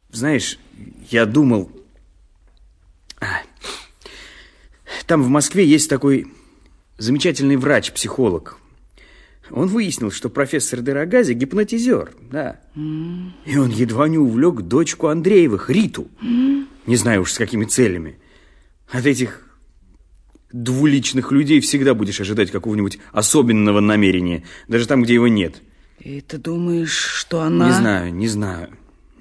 Знаешь, я думал... Там в Москве есть такой замечательный врач-психолог. Он выяснил, что профессор Дорогази гипнотизер, да. И он едва не увлек дочку Андреевых, Риту. Не знаю уж с какими целями. От этих двуличных людей всегда будешь ожидать какого-нибудь особенного намерения, даже там, где его нет. И ты думаешь, что она... Не знаю.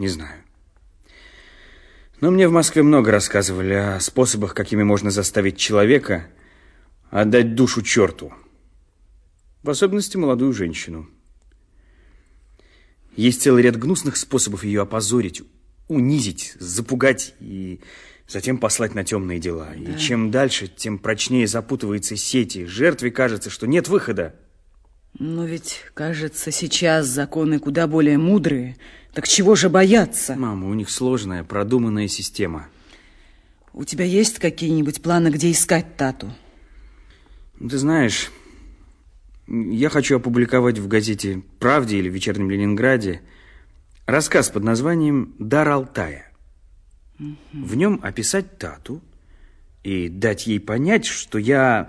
Но мне в Москве много рассказывали о способах, какими можно заставить человека отдать душу черту. В особенности молодую женщину. Есть целый ряд гнусных способов ее опозорить, унизить, запугать и затем послать на темные дела. Да. И чем дальше, тем прочнее запутывается сеть, и жертве кажется, что нет выхода. Но ведь, кажется, сейчас законы куда более мудрые. Так чего же бояться? Мама, у них сложная, продуманная система. У тебя есть какие-нибудь планы, где искать Тату? Ты знаешь, я хочу опубликовать в газете «Правде» или в «Вечернем Ленинграде» рассказ под названием «Дар Алтая». В нем описать Тату и дать ей понять, что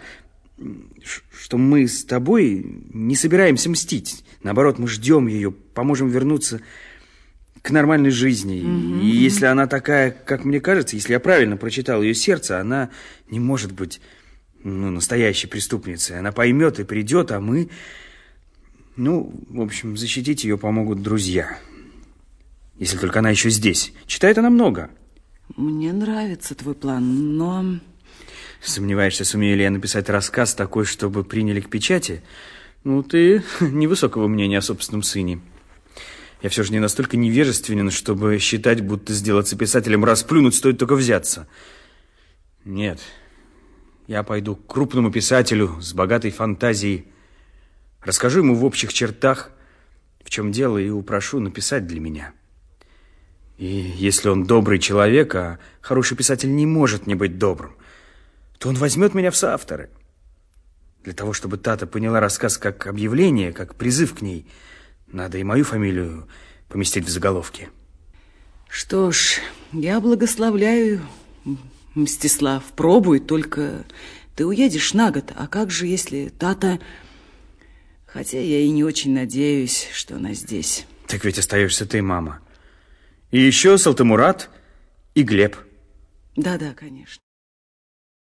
мы с тобой не собираемся мстить. Наоборот, мы ждем ее, поможем вернуться к нормальной жизни. И если она такая, как мне кажется, если я правильно прочитал ее сердце, она не может быть настоящей преступницей. Она поймет и придет, а мы... в общем, защитить ее помогут друзья. Если только она еще здесь. Читает она много. Мне нравится твой план, но... Сомневаешься, сумею ли я написать рассказ такой, чтобы приняли к печати? Ты невысокого мнения о собственном сыне. Я все же не настолько невежественен, чтобы считать, будто сделаться писателем расплюнуть стоит только взяться. Нет, я пойду к крупному писателю с богатой фантазией, расскажу ему в общих чертах, в чем дело, и упрошу написать для меня. И если он добрый человек, а хороший писатель не может не быть добрым, то он возьмет меня в соавторы. Для того, чтобы Тата поняла рассказ как объявление, как призыв к ней, надо и мою фамилию поместить в заголовке. Что ж, я благословляю, Мстислав. Пробуй, только ты уедешь на год. А как же, если Тата... Хотя я и не очень надеюсь, что она здесь. Так ведь остаешься ты, мама. И еще Салтымурат и Глеб. Да, конечно.